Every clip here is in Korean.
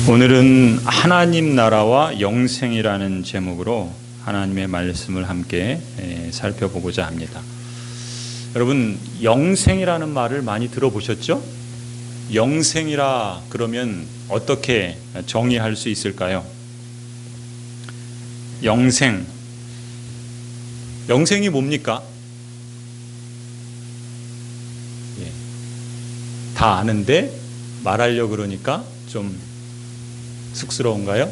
오늘은 하나님 나라와 영생이라는 제목으로 하나님의 말씀을 함께 살펴보고자 합니다. 여러분, 영생이라는 말을 많이 들어보셨죠? 영생이라 그러면 어떻게 정의할 수 있을까요? 영생이 뭡니까? 다 아는데 말하려고 그러니까 좀 쑥스러운가요?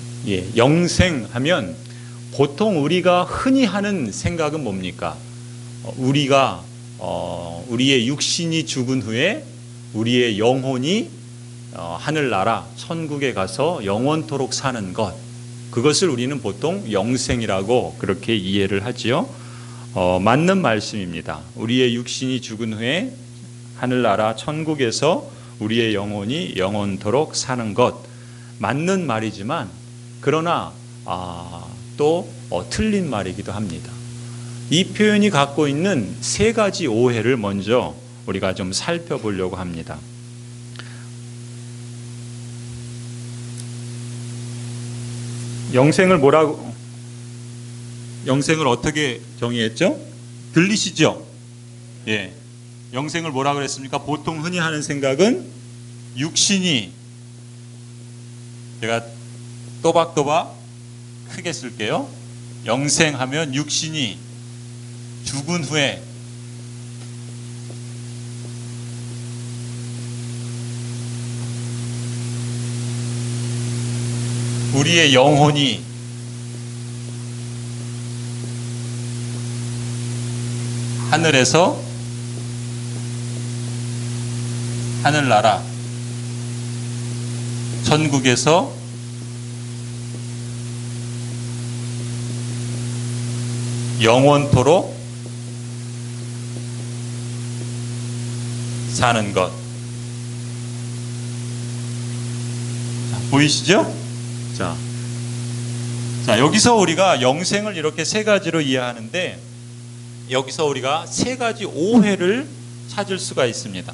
영생하면 보통 우리가 흔히 하는 생각은 뭡니까? 우리가 우리의 육신이 죽은 후에 우리의 영혼이 하늘나라 천국에 가서 영원토록 사는 것, 그것을 우리는 보통 영생이라고 그렇게 이해를 하지요. 맞는 말씀입니다. 우리의 육신이 죽은 후에 하늘나라 천국에서 우리의 영혼이 영원토록 사는 것, 맞는 말이지만 그러나 또 틀린 말이기도 합니다. 이 표현이 갖고 있는 세 가지 오해를 먼저 우리가 좀 살펴보려고 합니다. 영생을 어떻게 정의했죠? 들리시죠? 영생을 뭐라 그랬습니까? 보통 흔히 하는 생각은 육신이, 제가 또박또박 크게 쓸게요. 영생하면 육신이 죽은 후에 우리의 영혼이 하늘에서 하늘나라 천국에서 영원토록 사는 것. 보이시죠? 자, 여기서 우리가 영생을 이렇게 세 가지로 이해하는데, 여기서 우리가 세 가지 오해를 찾을 수가 있습니다.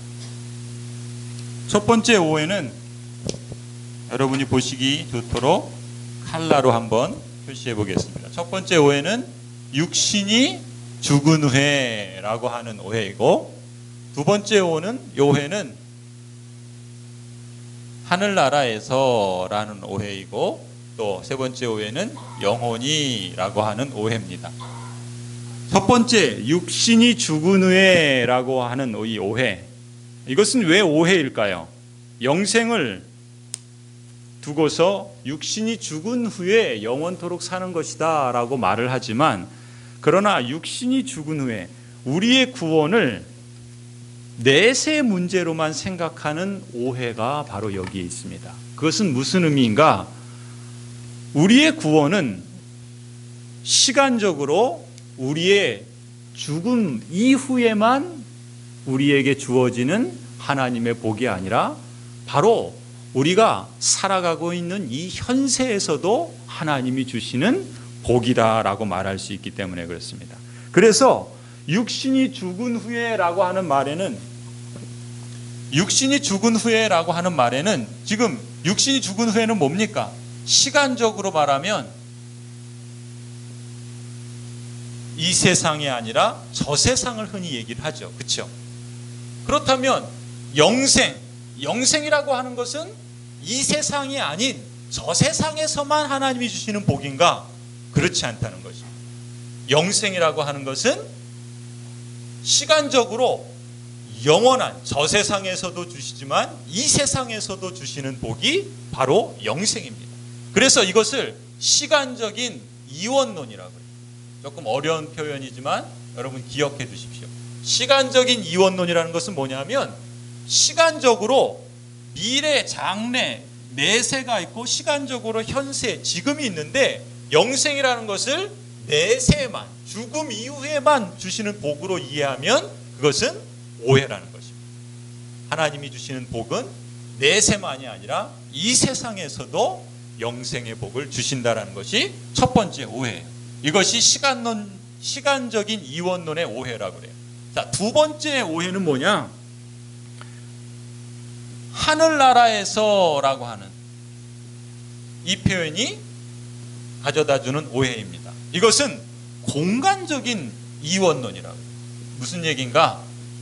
첫 번째 오해는 여러분이 보시기 좋도록 칼라로 한번 표시해 보겠습니다. 첫 번째 오해는 육신이 죽은 후에라고 하는 오해이고, 두 번째 오해는 하늘나라에서라는 오해이고, 또 세 번째 오해는 영혼이라고 하는 오해입니다. 첫 번째, 육신이 죽은 후에라고 하는 이 오해, 이것은 왜 오해일까요? 영생을 두고서 육신이 죽은 후에 영원토록 사는 것이다 라고 말을 하지만, 그러나 육신이 죽은 후에 우리의 구원을 내세 문제로만 생각하는 오해가 바로 여기에 있습니다. 그것은 무슨 의미인가? 우리의 구원은 시간적으로 우리의 죽음 이후에만 우리에게 주어지는 하나님의 복이 아니라 바로 우리가 살아가고 있는 이 현세에서도 하나님이 주시는 복이다라고 말할 수 있기 때문에 그렇습니다. 그래서 육신이 죽은 후에라고 하는 말에는, 지금 육신이 죽은 후에는 뭡니까? 시간적으로 말하면 이 세상이 아니라 저 세상을 흔히 얘기를 하죠. 그렇죠? 그렇다면 영생이라고 하는 것은 이 세상이 아닌 저 세상에서만 하나님이 주시는 복인가? 그렇지 않다는 것입니다. 영생이라고 하는 것은 시간적으로 영원한 저 세상에서도 주시지만 이 세상에서도 주시는 복이 바로 영생입니다. 그래서 이것을 시간적인 이원론이라고 해요. 조금 어려운 표현이지만 여러분 기억해 두십시오. 시간적인 이원론이라는 것은 뭐냐면, 시간적으로 미래, 장래, 내세가 있고 시간적으로 현세, 지금이 있는데, 영생이라는 것을 내세만, 죽음 이후에만 주시는 복으로 이해하면 그것은 오해라는 것입니다. 하나님이 주시는 복은 내세만이 아니라 이 세상에서도 영생의 복을 주신다는 것이 첫 번째 오해예요. 이것이 시간적인 이원론의 오해라고 그래요. 자, 두 번째 오해는 뭐냐? 하늘나라에서라고 하는, 이 표현이 가져다주는 오해입니다. 이것은 공간적인 이원론이라고. 무슨 얘기인가?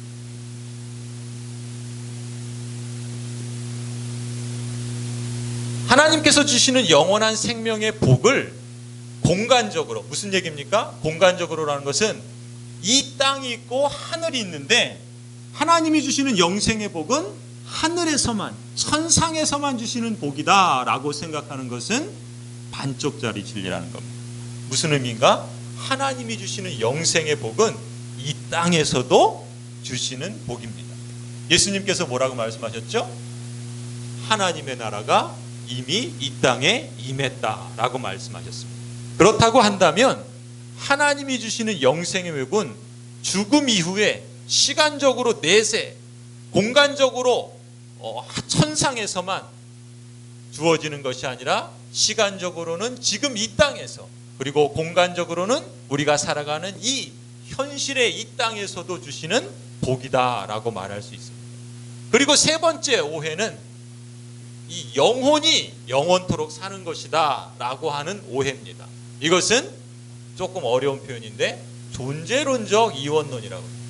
하나님께서 주시는 영원한 생명의 복을 공간적으로, 무슨 얘기입니까? 공간적으로라는 것은 이 땅이 있고 하늘이 있는데 하나님이 주시는 영생의 복은 하늘에서만, 천상에서만 주시는 복이다라고 생각하는 것은 반쪽짜리 진리라는 겁니다. 무슨 의미인가? 하나님이 주시는 영생의 복은 이 땅에서도 주시는 복입니다. 예수님께서 뭐라고 말씀하셨죠? 하나님의 나라가 이미 이 땅에 임했다라고 말씀하셨습니다. 그렇다고 한다면 하나님이 주시는 영생의 복은 죽음 이후에 시간적으로 내세, 공간적으로 천상에서만 주어지는 것이 아니라 시간적으로는 지금 이 땅에서, 그리고 공간적으로는 우리가 살아가는 이 현실의 이 땅에서도 주시는 복이다라고 말할 수 있습니다. 그리고 세 번째 오해는 이 영혼이 영원토록 사는 것이다 라고 하는 오해입니다. 이것은 조금 어려운 표현인데 존재론적 이원론이라고 합니다.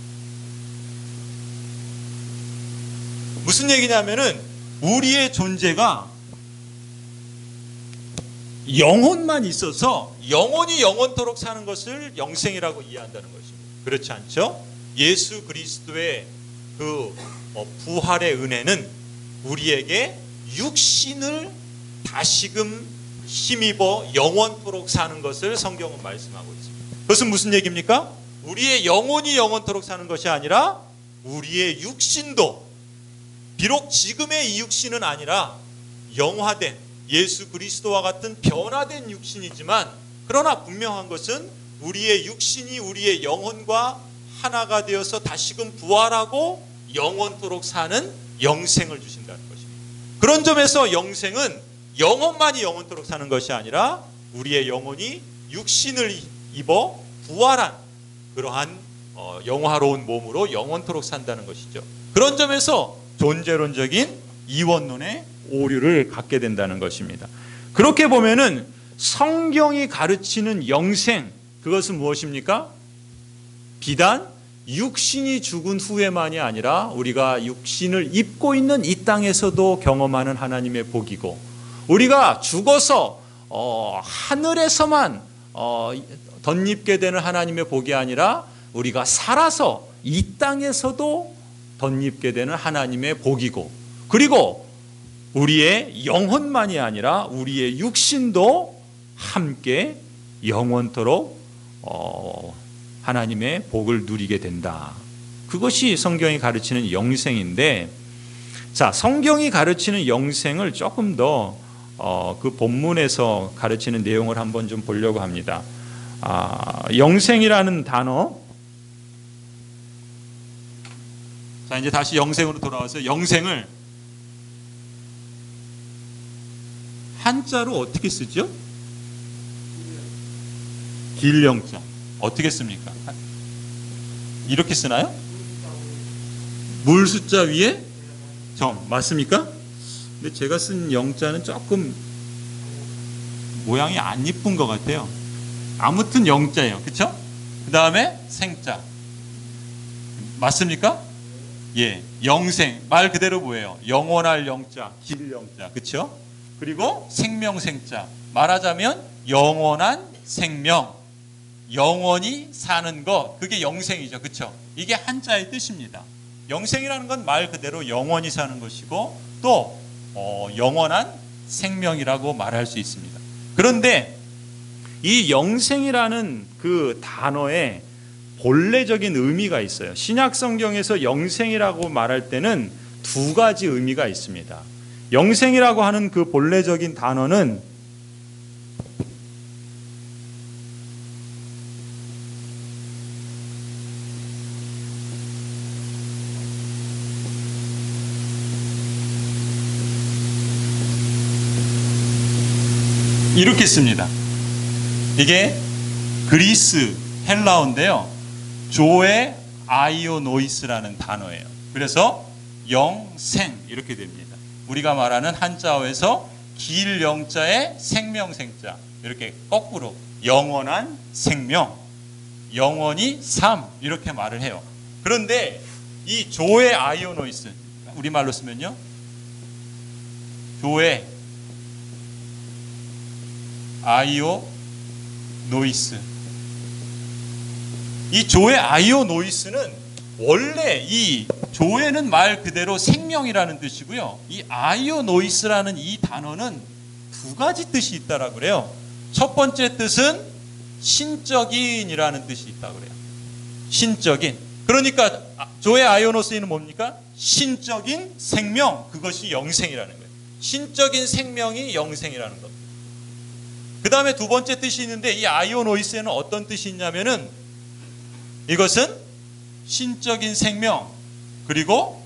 무슨 얘기냐면은 우리의 존재가 영혼만 있어서 영혼이 영원토록 사는 것을 영생이라고 이해한다는 것입니다. 그렇지 않죠? 예수 그리스도의 그 부활의 은혜는 우리에게 육신을 다시금 힘입어 영원토록 사는 것을 성경은 말씀하고 있습니다. 그것은 무슨 얘기입니까? 우리의 영혼이 영원토록 사는 것이 아니라 우리의 육신도, 비록 지금의 이 육신은 아니라 영화된 예수 그리스도와 같은 변화된 육신이지만, 그러나 분명한 것은 우리의 육신이 우리의 영혼과 하나가 되어서 다시금 부활하고 영원토록 사는 영생을 주신다는 것입니다. 그런 점에서 영생은 영혼만이 영원토록 사는 것이 아니라 우리의 영혼이 육신을 입어 부활한 그러한 영화로운 몸으로 영원토록 산다는 것이죠. 그런 점에서 존재론적인 이원론의 오류를 갖게 된다는 것입니다. 그렇게 보면은 성경이 가르치는 영생, 그것은 무엇입니까? 비단 육신이 죽은 후에만이 아니라 우리가 육신을 입고 있는 이 땅에서도 경험하는 하나님의 복이고, 우리가 죽어서 하늘에서만 덧입게 되는 하나님의 복이 아니라 우리가 살아서 이 땅에서도 덧입게 되는 하나님의 복이고, 그리고 우리의 영혼만이 아니라 우리의 육신도 함께 영원토록 하나님의 복을 누리게 된다. 그것이 성경이 가르치는 영생인데, 자, 성경이 가르치는 영생을 조금 더 그 본문에서 가르치는 내용을 한번 좀 보려고 합니다. 영생이라는 단어, 자, 이제 다시 영생으로 돌아와서 영생을 한자로 어떻게 쓰죠? 길영자. 어떻게 씁니까? 이렇게 쓰나요? 물 숫자 위에 점. 맞습니까? 근데 제가 쓴 영자는 조금 모양이 안 이쁜 것 같아요. 아무튼 영자예요. 그렇죠? 그 다음에 생자. 맞습니까? 예, 영생. 말 그대로 뭐예요? 영원할 영자, 길 영자. 그렇죠? 그리고 생명 생자. 말하자면 영원한 생명, 영원히 사는 것, 그게 영생이죠. 그렇죠? 이게 한자의 뜻입니다. 영생이라는 건 말 그대로 영원히 사는 것이고, 또 영원한 생명이라고 말할 수 있습니다. 그런데 이 영생이라는 그 단어에 본래적인 의미가 있어요. 신약 성경에서 영생이라고 말할 때는 두 가지 의미가 있습니다. 영생이라고 하는 그 본래적인 단어는 이렇게 씁니다. 이게 그리스 헬라어인데요, 조에 아이오노이스라는 단어예요. 그래서 영생 이렇게 됩니다. 우리가 말하는 한자어에서 길 영자에 생명 생자 이렇게 거꾸로 영원한 생명, 영원히 삶 이렇게 말을 해요. 그런데 이 조의 아이오노이스 우리말로 쓰면요, 조의 아이오노이스, 이 조의 아이오노이스는 원래 이 조에는 말 그대로 생명이라는 뜻이고요. 이 아이오노이스라는 이 단어는 두 가지 뜻이 있다라고 그래요. 첫 번째 뜻은 신적인이라는 뜻이 있다고 그래요. 신적인. 그러니까 조의 아이오노스는 뭡니까? 신적인 생명, 그것이 영생이라는 거예요. 신적인 생명이 영생이라는 것. 그 다음에 두 번째 뜻이 있는데 이 아이오노이스에는 어떤 뜻이 있냐면은 이것은 신적인 생명 그리고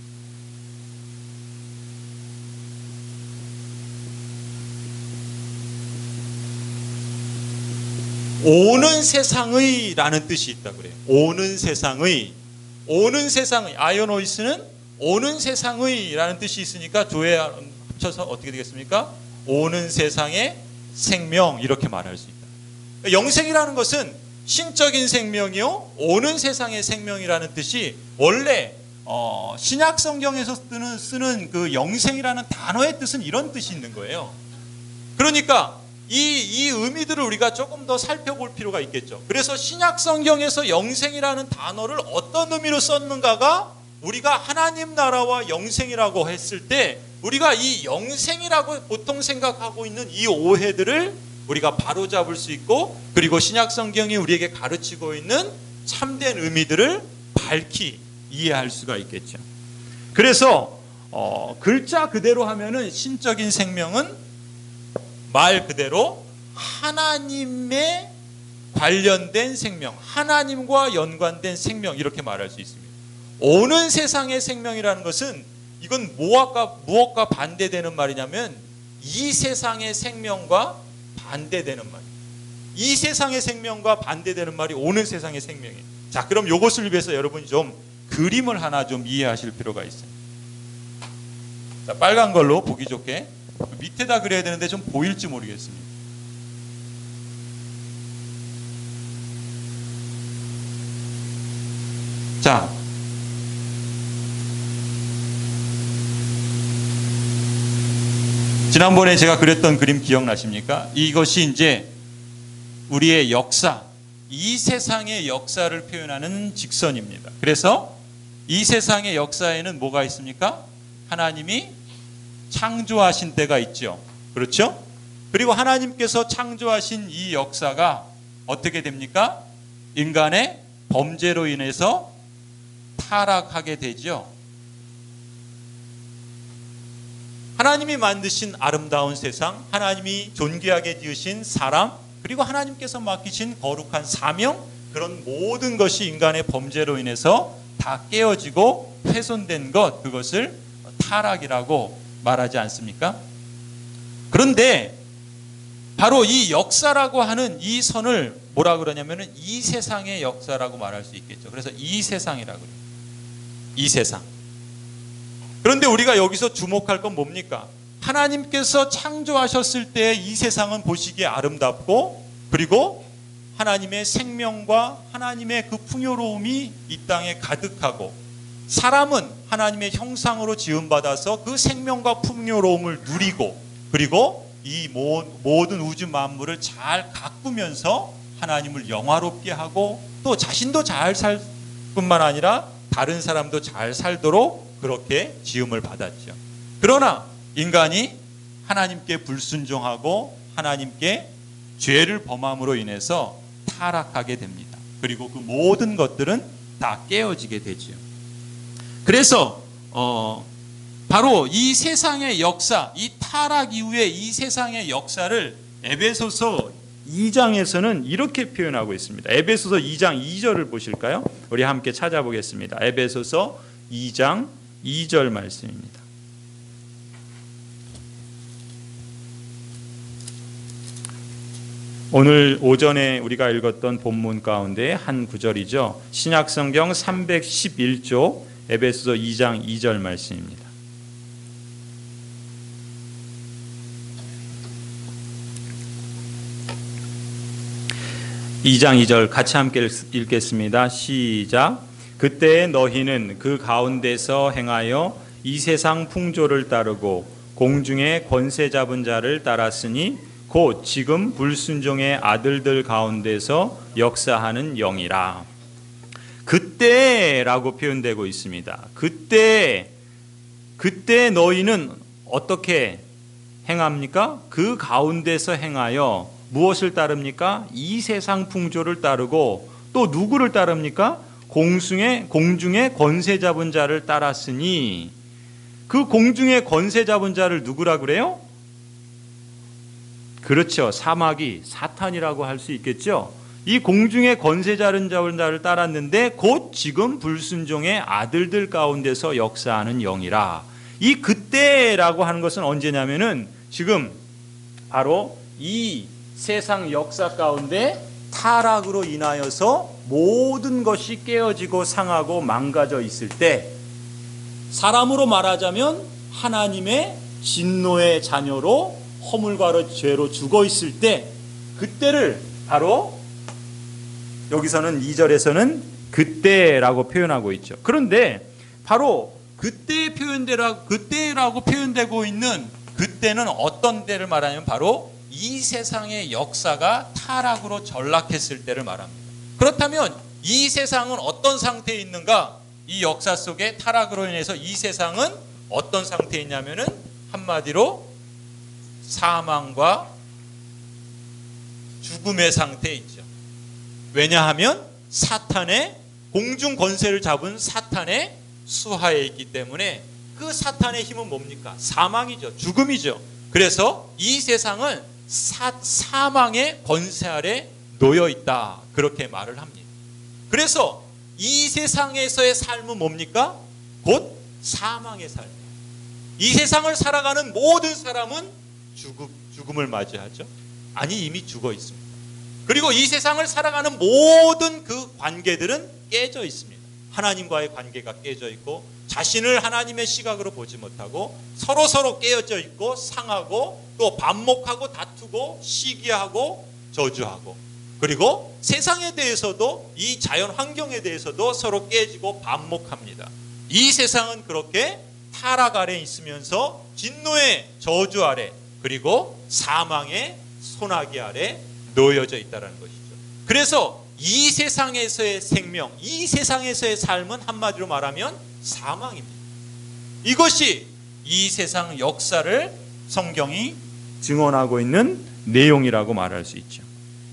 오는 세상의 라는 뜻이 있다고 그래요. 오는 세상의, 오는 세상의, 아이오노이스는 오는 세상의 라는 뜻이 있으니까 조에 합쳐서 어떻게 되겠습니까? 오는 세상의 생명 이렇게 말할 수 있다. 영생이라는 것은 신적인 생명이요, 오는 세상의 생명이라는 뜻이 원래 신약 성경에서 쓰는 그 영생이라는 단어의 뜻은 이런 뜻이 있는 거예요. 그러니까 이 의미들을 우리가 조금 더 살펴볼 필요가 있겠죠. 그래서 신약 성경에서 영생이라는 단어를 어떤 의미로 썼는가가 우리가 하나님 나라와 영생이라고 했을 때 우리가 이 영생이라고 보통 생각하고 있는 이 오해들을 우리가 바로잡을 수 있고, 그리고 신약 성경이 우리에게 가르치고 있는 참된 의미들을 밝히 이해할 수가 있겠죠. 그래서 글자 그대로 하면은 신적인 생명은 말 그대로 하나님에 관련된 생명, 하나님과 연관된 생명 이렇게 말할 수 있습니다. 오는 세상의 생명이라는 것은 이건 무엇과 반대되는 말이냐면 이 세상의 생명과 반대되는 말. 이 세상의 생명과 반대되는 말이 오는 세상의 생명이에요. 자, 그럼 이것을 위해서 여러분이 좀 그림을 하나 좀 이해하실 필요가 있어요. 자, 빨간 걸로 보기 좋게 밑에다 그려야 되는데 좀 보일지 모르겠습니다. 자, 지난번에 제가 그렸던 그림 기억나십니까? 이것이 이제 우리의 역사, 이 세상의 역사를 표현하는 직선입니다. 그래서 이 세상의 역사에는 뭐가 있습니까? 하나님이 창조하신 때가 있죠. 그렇죠? 그리고 하나님께서 창조하신 이 역사가 어떻게 됩니까? 인간의 범죄로 인해서 타락하게 되죠. 하나님이 만드신 아름다운 세상, 하나님이 존귀하게 지으신 사람, 그리고 하나님께서 맡기신 거룩한 사명, 그런 모든 것이 인간의 범죄로 인해서 다 깨어지고 훼손된 것, 그것을 타락이라고 말하지 않습니까? 그런데 바로 이 역사라고 하는 이 선을 뭐라 그러냐면은 이 세상의 역사라고 말할 수 있겠죠. 그래서 이 세상이라고 그래요. 이 세상. 그런데 우리가 여기서 주목할 건 뭡니까? 하나님께서 창조하셨을 때 이 세상은 보시기에 아름답고, 그리고 하나님의 생명과 하나님의 그 풍요로움이 이 땅에 가득하고, 사람은 하나님의 형상으로 지음받아서 그 생명과 풍요로움을 누리고, 그리고 이 모든 우주 만물을 잘 가꾸면서 하나님을 영화롭게 하고 또 자신도 잘 살 뿐만 아니라 다른 사람도 잘 살도록 그렇게 지음을 받았죠. 그러나 인간이 하나님께 불순종하고 하나님께 죄를 범함으로 인해서 타락하게 됩니다. 그리고 그 모든 것들은 다 깨어지게 되죠. 그래서 바로 이 세상의 역사, 이 타락 이후에 이 세상의 역사를 에베소서 2장에서는 이렇게 표현하고 있습니다. 에베소서 2장 2절을 보실까요? 우리 함께 찾아보겠습니다. 에베소서 2장 2절 말씀입니다. 오늘 오전에 우리가 읽었던 본문 가운데 한 구절이죠. 신약성경 311조 에베소서 2장 2절 말씀입니다. 2장 2절 같이 함께 읽겠습니다. 시작. 그때 너희는 그 가운데서 행하여 이 세상 풍조를 따르고 공중의 권세 잡은 자를 따랐으니 곧 지금 불순종의 아들들 가운데서 역사하는 영이라. 그때라고 표현되고 있습니다. 그때 너희는 어떻게 행합니까? 그 가운데서 행하여 무엇을 따릅니까? 이 세상 풍조를 따르고 또 누구를 따릅니까? 공중의 권세 잡은 자를 따랐으니, 그 공중의 권세 잡은 자를 누구라 그래요? 그렇죠. 사마귀, 사탄이라고 할 수 있겠죠. 이 공중의 권세 잡은 자를 따랐는데 곧 지금 불순종의 아들들 가운데서 역사하는 영이라. 이 그때라고 하는 것은 언제냐면은 지금 바로 이 세상 역사 가운데 타락으로 인하여서 모든 것이 깨어지고 상하고 망가져 있을 때, 사람으로 말하자면 하나님의 진노의 자녀로 허물과 죄로 죽어 있을 때, 그때를 바로 여기서는 2절에서는 그때라고 표현하고 있죠. 그런데 바로 그때라고 표현되고 있는 그때는 어떤 때를 말하냐면 바로 이 세상의 역사가 타락으로 전락했을 때를 말합니다. 그렇다면 이 세상은 어떤 상태에 있는가? 이 역사 속에 타락으로 인해서 이 세상은 어떤 상태에 있냐면은 한마디로 사망과 죽음의 상태에 있죠. 왜냐하면 사탄의 공중 권세를 잡은 사탄의 수하에 있기 때문에 그 사탄의 힘은 뭡니까? 사망이죠. 죽음이죠. 그래서 이 세상은 사망의 권세 아래 놓여 있다. 그렇게 말을 합니다. 그래서 이 세상에서의 삶은 뭡니까? 곧 사망의 삶이에요. 이 세상을 살아가는 모든 사람은 죽음을 맞이하죠. 아니, 이미 죽어 있습니다. 그리고 이 세상을 살아가는 모든 그 관계들은 깨져 있습니다. 하나님과의 관계가 깨져 있고, 자신을 하나님의 시각으로 보지 못하고, 서로 깨어져 있고 상하고, 또 반목하고 다투고 시기하고 저주하고, 그리고 세상에 대해서도, 이 자연 환경에 대해서도 서로 깨지고 반목합니다. 이 세상은 그렇게 타락 아래 있으면서 진노의 저주 아래, 그리고 사망의 소나기 아래 놓여져 있다는 것이죠. 그래서 이 세상에서의 생명, 이 세상에서의 삶은 한마디로 말하면 사망입니다. 이것이 이 세상 역사를 성경이 증언하고 있는 내용이라고 말할 수 있죠.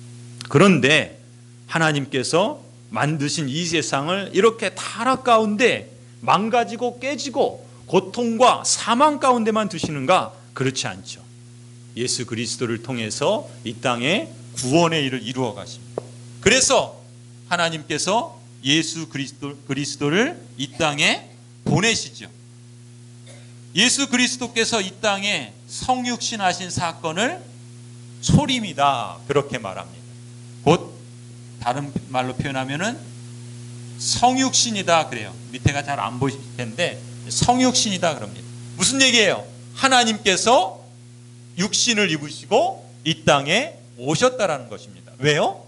그런데 하나님께서 만드신 이 세상을 이렇게 타락 가운데 망가지고 깨지고 고통과 사망 가운데만 두시는가? 그렇지 않죠. 예수 그리스도를 통해서 이 땅에 구원의 일을 이루어 가십니다. 그래서 하나님께서 예수 그리스도를 이 땅에 보내시죠. 예수 그리스도께서 이 땅에 성육신하신 사건을 초림이다, 그렇게 말합니다. 곧 다른 말로 표현하면은 성육신이다 그래요. 밑에가 잘 안 보이실 텐데 성육신이다 그럽니다. 무슨 얘기예요? 하나님께서 육신을 입으시고 이 땅에 오셨다라는 것입니다. 왜요?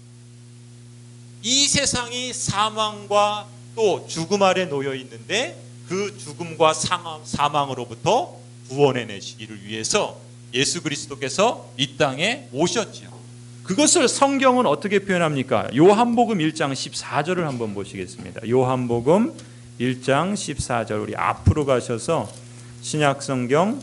이 세상이 사망과 또 죽음 아래 놓여 있는데 그 죽음과 사망으로부터 구원해내시기를 위해서 예수 그리스도께서 이 땅에 오셨죠. 그것을 성경은 어떻게 표현합니까? 요한복음 1장 14절을 한번 보시겠습니다. 요한복음 1장 14절, 우리 앞으로 가셔서 신약성경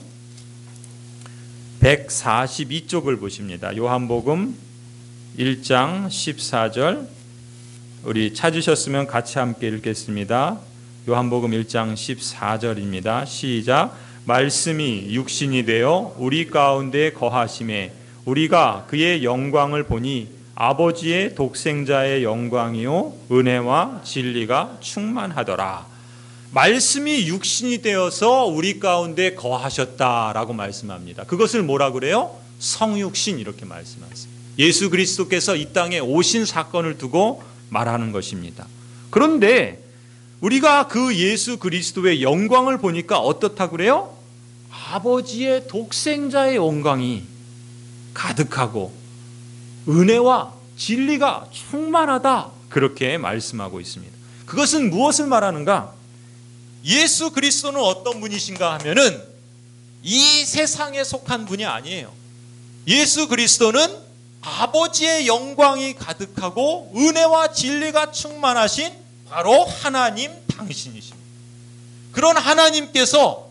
142쪽을 보십니다. 요한복음 1장 14절, 우리 찾으셨으면 같이 함께 읽겠습니다. 요한복음 1장 14절입니다. 시작. 말씀이 육신이 되어 우리 가운데 거하심에 우리가 그의 영광을 보니 아버지의 독생자의 영광이요 은혜와 진리가 충만하더라. 말씀이 육신이 되어서 우리 가운데 거하셨다라고 말씀합니다. 그것을 뭐라 그래요? 성육신, 이렇게 말씀하세요. 예수 그리스도께서 이 땅에 오신 사건을 두고 말하는 것입니다. 그런데 우리가 그 예수 그리스도의 영광을 보니까 어떻다고 그래요? 아버지의 독생자의 영광이 가득하고 은혜와 진리가 충만하다. 그렇게 말씀하고 있습니다. 그것은 무엇을 말하는가? 예수 그리스도는 어떤 분이신가 하면은 이 세상에 속한 분이 아니에요. 예수 그리스도는 아버지의 영광이 가득하고 은혜와 진리가 충만하신 바로 하나님 당신이십니다. 그런 하나님께서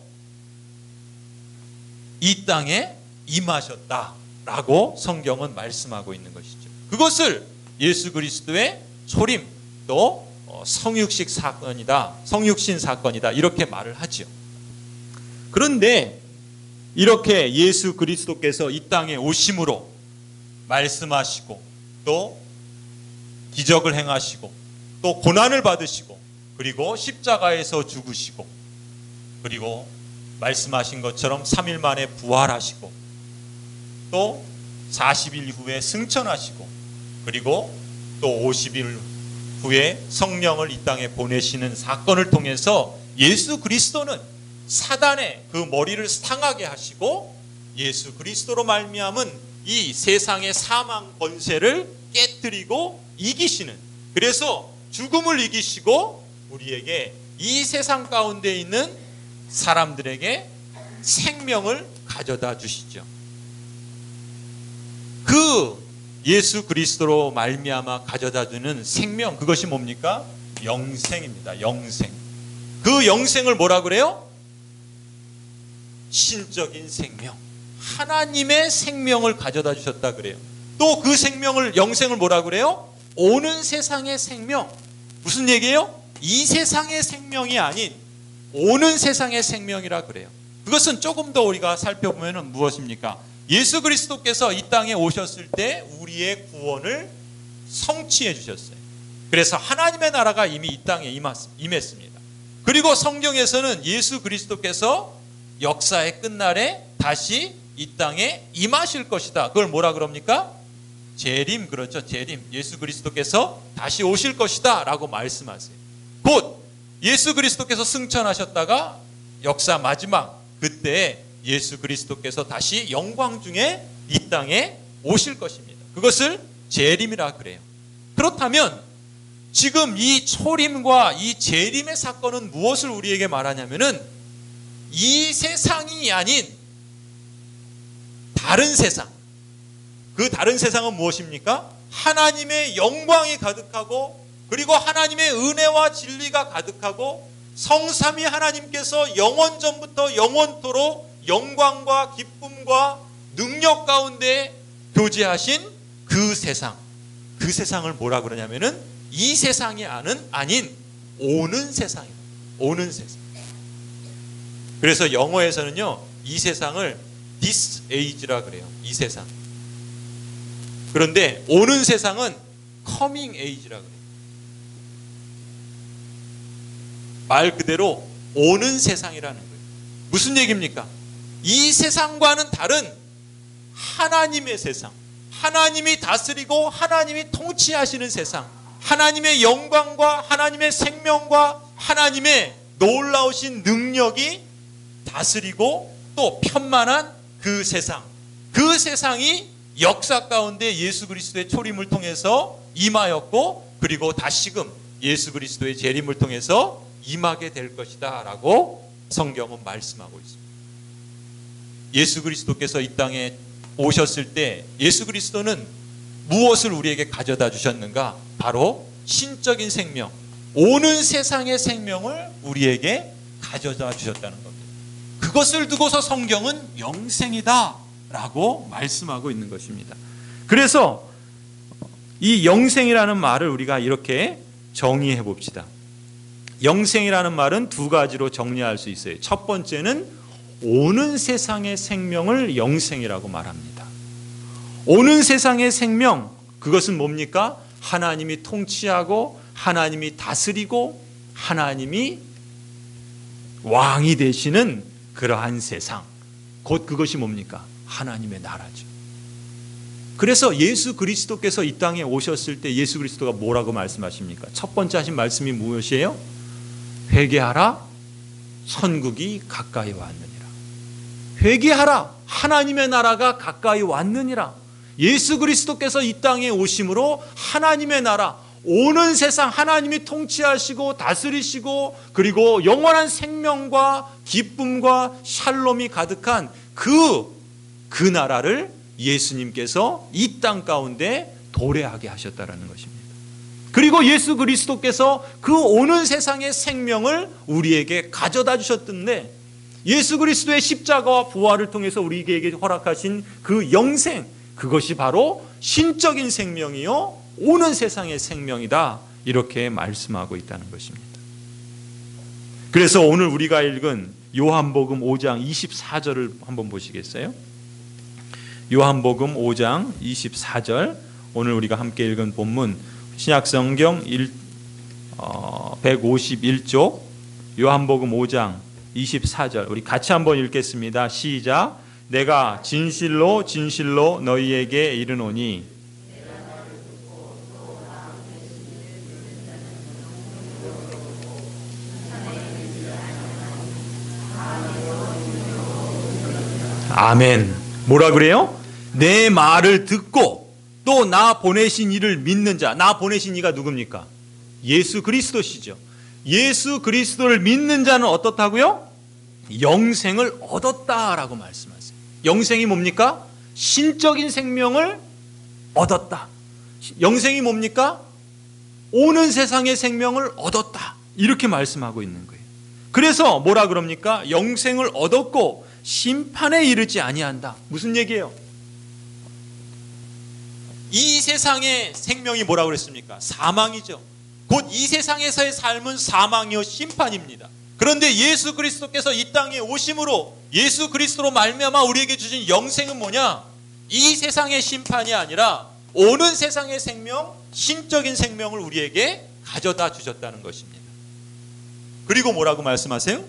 이 땅에 임하셨다라고 성경은 말씀하고 있는 것이죠. 그것을 예수 그리스도의 초림 또 성육신 사건이다 이렇게 말을 하죠. 그런데 이렇게 예수 그리스도께서 이 땅에 오심으로 말씀하시고 또 기적을 행하시고 또 고난을 받으시고 그리고 십자가에서 죽으시고 그리고 말씀하신 것처럼 3일 만에 부활하시고 또 40일 후에 승천하시고 그리고 또 50일 후에 성령을 이 땅에 보내시는 사건을 통해서 예수 그리스도는 사단의 그 머리를 상하게 하시고 예수 그리스도로 말미암은 이 세상의 사망 권세를 깨뜨리고 이기시는, 그래서 죽음을 이기시고 우리에게 이 세상 가운데 있는 사람들에게 생명을 가져다 주시죠. 그 예수 그리스도로 말미암아 가져다 주는 생명, 그것이 뭡니까? 영생입니다. 영생. 그 영생을 뭐라 그래요? 신적인 생명, 하나님의 생명을 가져다 주셨다 그래요. 또 그 생명을, 영생을 뭐라 그래요? 오는 세상의 생명. 무슨 얘기예요? 이 세상의 생명이 아닌 오는 세상의 생명이라 그래요. 그것은 조금 더 우리가 살펴보면 무엇입니까? 예수 그리스도께서 이 땅에 오셨을 때 우리의 구원을 성취해 주셨어요. 그래서 하나님의 나라가 이미 이 땅에 임했습니다. 그리고 성경에서는 예수 그리스도께서 역사의 끝날에 다시 이 땅에 임하실 것이다. 그걸 뭐라 그럽니까? 재림, 그렇죠. 재림. 예수 그리스도께서 다시 오실 것이다 라고 말씀하세요. 곧 예수 그리스도께서 승천하셨다가 역사 마지막 그때 예수 그리스도께서 다시 영광 중에 이 땅에 오실 것입니다. 그것을 재림이라 그래요. 그렇다면 지금 이 초림과 이 재림의 사건은 무엇을 우리에게 말하냐면은 이 세상이 아닌 다른 세상, 그 다른 세상은 무엇입니까? 하나님의 영광이 가득하고 그리고 하나님의 은혜와 진리가 가득하고 성삼위 하나님께서 영원 전부터 영원토록 영광과 기쁨과 능력 가운데 교제하신 그 세상, 그 세상을 뭐라 그러냐면은 이 세상이 아닌 오는 세상입니다. 오는 세상. 그래서 영어에서는요, 이 세상을 this age라 그래요. 이 세상. 그런데 오는 세상은 coming age라 그래요. 말 그대로 오는 세상이라는 거예요. 무슨 얘기입니까? 이 세상과는 다른 하나님의 세상, 하나님이 다스리고 하나님이 통치하시는 세상, 하나님의 영광과 하나님의 생명과 하나님의 놀라우신 능력이 다스리고 또 편만한 그 세상, 그 세상이 역사 가운데 예수 그리스도의 초림을 통해서 임하였고 그리고 다시금 예수 그리스도의 재림을 통해서 임하게 될 것이다 라고 성경은 말씀하고 있습니다. 예수 그리스도께서 이 땅에 오셨을 때 예수 그리스도는 무엇을 우리에게 가져다 주셨는가? 바로 신적인 생명, 오는 세상의 생명을 우리에게 가져다 주셨다는 겁니다. 그것을 두고서 성경은 영생이다 라고 말씀하고 있는 것입니다. 그래서 이 영생이라는 말을 우리가 이렇게 정의해 봅시다. 영생이라는 말은 두 가지로 정리할 수 있어요. 첫 번째는 오는 세상의 생명을 영생이라고 말합니다. 오는 세상의 생명, 그것은 뭡니까? 하나님이 통치하고 하나님이 다스리고 하나님이 왕이 되시는 그러한 세상, 곧 그것이 뭡니까? 하나님의 나라죠. 그래서 예수 그리스도께서 이 땅에 오셨을 때 예수 그리스도가 뭐라고 말씀하십니까? 첫 번째 하신 말씀이 무엇이에요? 회개하라, 천국이 가까이 왔느니라. 회개하라, 하나님의 나라가 가까이 왔느니라. 예수 그리스도께서 이 땅에 오심으로 하나님의 나라, 오는 세상 하나님이 통치하시고 다스리시고 그리고 영원한 생명과 기쁨과 샬롬이 가득한 그 나라를 예수님께서 이 땅 가운데 도래하게 하셨다라는 것입니다. 그리고 예수 그리스도께서 그 오는 세상의 생명을 우리에게 가져다 주셨던데, 예수 그리스도의 십자가와 부활을 통해서 우리에게 허락하신 그 영생, 그것이 바로 신적인 생명이요 오는 세상의 생명이다, 이렇게 말씀하고 있다는 것입니다. 그래서 오늘 우리가 읽은 요한복음 5장 24절을 한번 보시겠어요? 요한복음 5장 24절, 오늘 우리가 함께 읽은 본문 신약성경 151쪽 요한복음 5장 24절, 우리 같이 한번 읽겠습니다. 시작. 내가 진실로 진실로 너희에게 이르노니 아멘. 뭐라 그래요? 내 말을 듣고 또 나 보내신 이를 믿는 자. 나 보내신 이가 누굽니까? 예수 그리스도시죠. 예수 그리스도를 믿는 자는 어떻다고요? 영생을 얻었다라고 말씀하세요. 영생이 뭡니까? 신적인 생명을 얻었다. 영생이 뭡니까? 오는 세상의 생명을 얻었다, 이렇게 말씀하고 있는 거예요. 그래서 뭐라 그럽니까? 영생을 얻었고 심판에 이르지 아니한다. 무슨 얘기예요? 이 세상의 생명이 뭐라고 그랬습니까? 사망이죠. 곧 이 세상에서의 삶은 사망이요 심판입니다. 그런데 예수 그리스도께서 이 땅에 오심으로 예수 그리스도로 말미암아 우리에게 주신 영생은 뭐냐? 이 세상의 심판이 아니라 오는 세상의 생명, 신적인 생명을 우리에게 가져다 주셨다는 것입니다. 그리고 뭐라고 말씀하세요?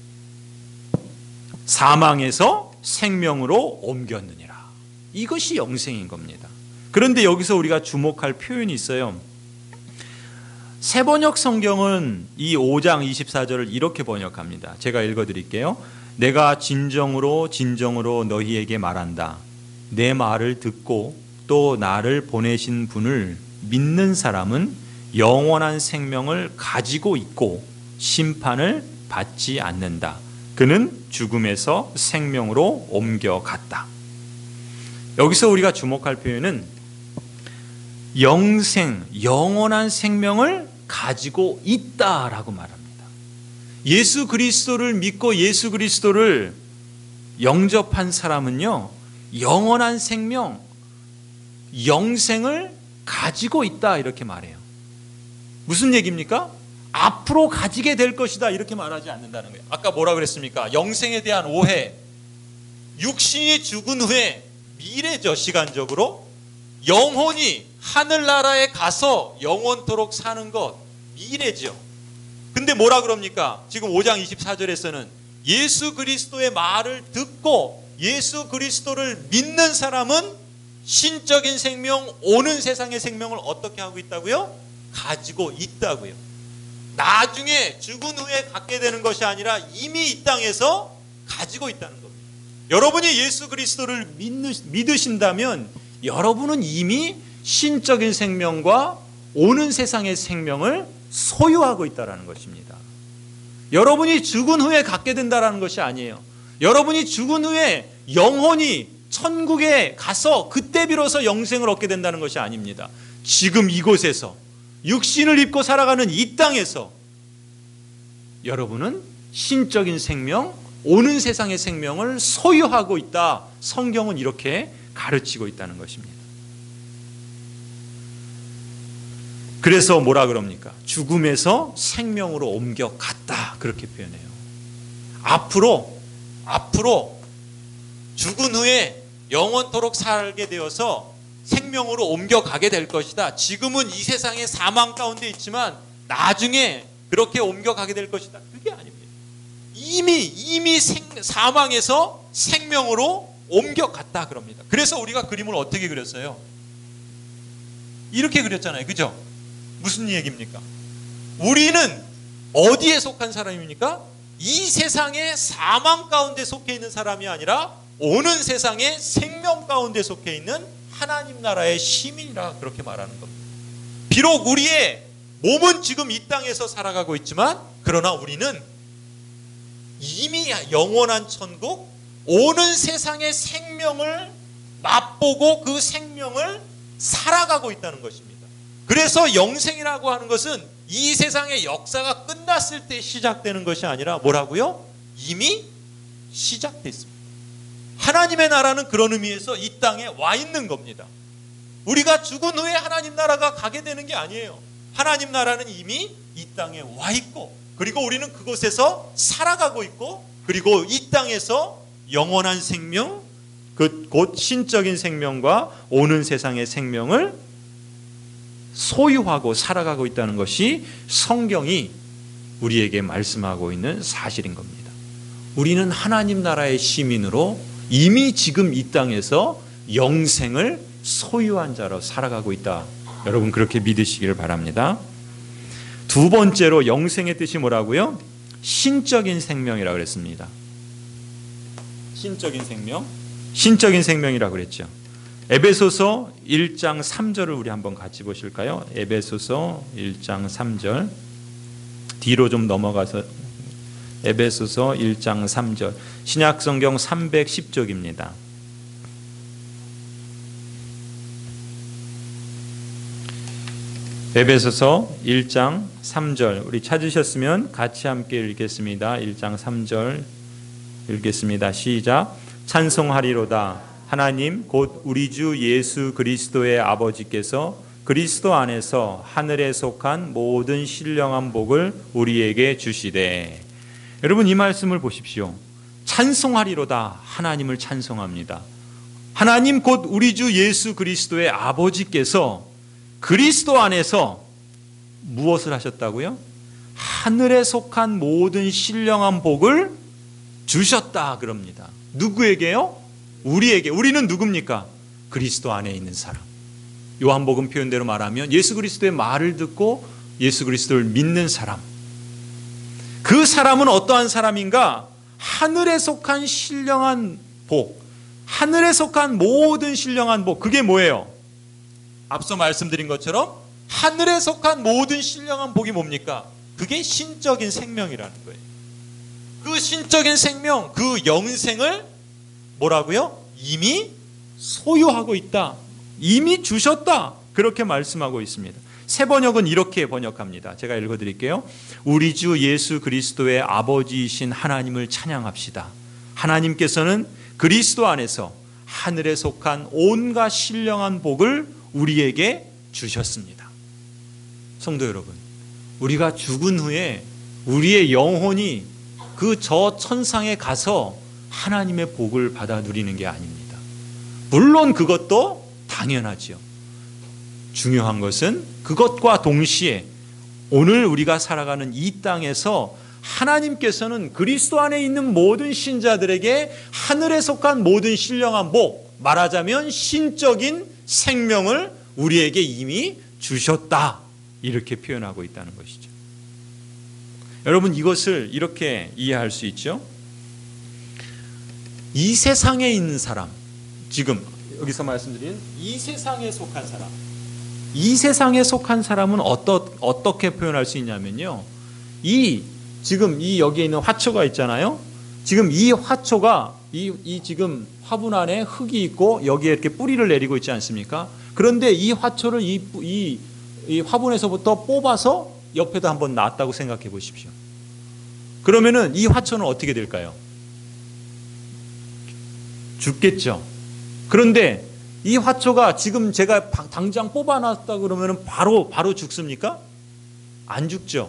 사망에서 생명으로 옮겼느니라. 이것이 영생인 겁니다. 그런데 여기서 우리가 주목할 표현이 있어요. 새번역 성경은 이 5장 24절을 이렇게 번역합니다. 제가 읽어드릴게요. 내가 진정으로 진정으로 너희에게 말한다. 내 말을 듣고 또 나를 보내신 분을 믿는 사람은 영원한 생명을 가지고 있고 심판을 받지 않는다. 그는 죽음에서 생명으로 옮겨갔다. 여기서 우리가 주목할 표현은 영생, 영원한 생명을 가지고 있다라고 말합니다. 예수 그리스도를 믿고 예수 그리스도를 영접한 사람은요, 영원한 생명, 영생을 가지고 있다, 이렇게 말해요. 무슨 얘기입니까? 앞으로 가지게 될 것이다, 이렇게 말하지 않는다는 거예요. 아까 뭐라 그랬습니까? 영생에 대한 오해. 육신이 죽은 후에 미래죠, 시간적으로. 영혼이 하늘나라에 가서 영원토록 사는 것, 미래죠. 근데 뭐라 그럽니까? 지금 5장 24절에서는 예수 그리스도의 말을 듣고 예수 그리스도를 믿는 사람은 신적인 생명, 오는 세상의 생명을 어떻게 하고 있다고요? 가지고 있다고요. 나중에 죽은 후에 갖게 되는 것이 아니라 이미 이 땅에서 가지고 있다는 겁니다. 여러분이 예수 그리스도를 믿으신다면 여러분은 이미 신적인 생명과 오는 세상의 생명을 소유하고 있다는 것입니다. 여러분이 죽은 후에 갖게 된다는 것이 아니에요. 여러분이 죽은 후에 영혼이 천국에 가서 그때 비로소 영생을 얻게 된다는 것이 아닙니다. 지금 이곳에서 육신을 입고 살아가는 이 땅에서 여러분은 신적인 생명, 오는 세상의 생명을 소유하고 있다. 성경은 이렇게 가르치고 있다는 것입니다. 그래서 뭐라 그럽니까? 죽음에서 생명으로 옮겨갔다, 그렇게 표현해요. 앞으로 죽은 후에 영원토록 살게 되어서 생명으로 옮겨가게 될 것이다. 지금은 이 세상의 사망 가운데 있지만 나중에 그렇게 옮겨가게 될 것이다. 그게 아닙니다. 이미 사망에서 생명으로 옮겨갔다 그럽니다. 그래서 우리가 그림을 어떻게 그렸어요? 이렇게 그렸잖아요. 그죠? 무슨 얘기입니까? 우리는 어디에 속한 사람입니까? 이 세상의 사망 가운데 속해 있는 사람이 아니라 오는 세상의 생명 가운데 속해 있는 하나님 나라의 시민이라 그렇게 말하는 겁니다. 비록 우리의 몸은 지금 이 땅에서 살아가고 있지만 그러나 우리는 이미 영원한 천국, 오는 세상의 생명을 맛보고 그 생명을 살아가고 있다는 것입니다. 그래서 영생이라고 하는 것은 이 세상의 역사가 끝났을 때 시작되는 것이 아니라 뭐라고요? 이미 시작됐습니다. 하나님의 나라는 그런 의미에서 이 땅에 와 있는 겁니다. 우리가 죽은 후에 하나님 나라가 가게 되는 게 아니에요. 하나님 나라는 이미 이 땅에 와 있고, 그리고 우리는 그곳에서 살아가고 있고, 그리고 이 땅에서 영원한 생명, 곧 신적인 생명과 오는 세상의 생명을 소유하고 살아가고 있다는 것이 성경이 우리에게 말씀하고 있는 사실인 겁니다. 우리는 하나님 나라의 시민으로 이미 지금 이 땅에서 영생을 소유한 자로 살아가고 있다. 여러분 그렇게 믿으시기를 바랍니다. 두 번째로 영생의 뜻이 뭐라고요? 신적인 생명이라고 그랬습니다. 신적인 생명? 신적인 생명이라고 그랬죠. 에베소서 1장 3절을 우리 한번 같이 보실까요? 에베소서 1장 3절. 뒤로 좀 넘어가서 에베소서 1장 3절. 신약성경 310쪽입니다. 에베소서 1장 3절. 우리 찾으셨으면 같이 함께 읽겠습니다. 1장 3절 읽겠습니다. 시작. 찬송하리로다. 하나님 곧 우리 주 예수 그리스도의 아버지께서 그리스도 안에서 하늘에 속한 모든 신령한 복을 우리에게 주시되. 여러분 이 말씀을 보십시오. 찬송하리로다. 하나님을 찬송합니다. 하나님 곧 우리 주 예수 그리스도의 아버지께서 그리스도 안에서 무엇을 하셨다고요? 하늘에 속한 모든 신령한 복을 주셨다 그럽니다. 누구에게요? 우리에게. 우리는 누굽니까? 그리스도 안에 있는 사람. 요한복음 표현대로 말하면 예수 그리스도의 말을 듣고 예수 그리스도를 믿는 사람. 그 사람은 어떠한 사람인가? 하늘에 속한 신령한 복, 하늘에 속한 모든 신령한 복. 그게 뭐예요? 앞서 말씀드린 것처럼 하늘에 속한 모든 신령한 복이 뭡니까? 그게 신적인 생명이라는 거예요. 그 신적인 생명, 그 영생을 뭐라고요? 이미 소유하고 있다. 이미 주셨다. 그렇게 말씀하고 있습니다. 새 번역은 이렇게 번역합니다. 제가 읽어드릴게요. 우리 주 예수 그리스도의 아버지이신 하나님을 찬양합시다. 하나님께서는 그리스도 안에서 하늘에 속한 온갖 신령한 복을 우리에게 주셨습니다. 성도 여러분, 우리가 죽은 후에 우리의 영혼이 그 저 천상에 가서 하나님의 복을 받아 누리는 게 아닙니다. 물론 그것도 당연하지요. 중요한 것은 그것과 동시에 오늘 우리가 살아가는 이 땅에서 하나님께서는 그리스도 안에 있는 모든 신자들에게 하늘에 속한 모든 신령한 복, 말하자면 신적인 생명을 우리에게 이미 주셨다. 이렇게 표현하고 있다는 것이죠. 여러분 이것을 이렇게 이해할 수 있죠. 이 세상에 있는 사람, 지금 여기서 말씀드린 이 세상에 속한 사람, 이 세상에 속한 사람은 어떻게 표현할 수 있냐면요. 지금 여기에 있는 화초가 있잖아요. 지금 이 화초가 지금 화분 안에 흙이 있고 여기에 이렇게 뿌리를 내리고 있지 않습니까? 그런데 이 화초를 이 화분에서부터 뽑아서 옆에다 한번 놨다고 생각해 보십시오. 그러면은 이 화초는 어떻게 될까요? 죽겠죠. 그런데 이 화초가 지금 제가 당장 뽑아놨다 그러면은 바로 죽습니까? 안 죽죠.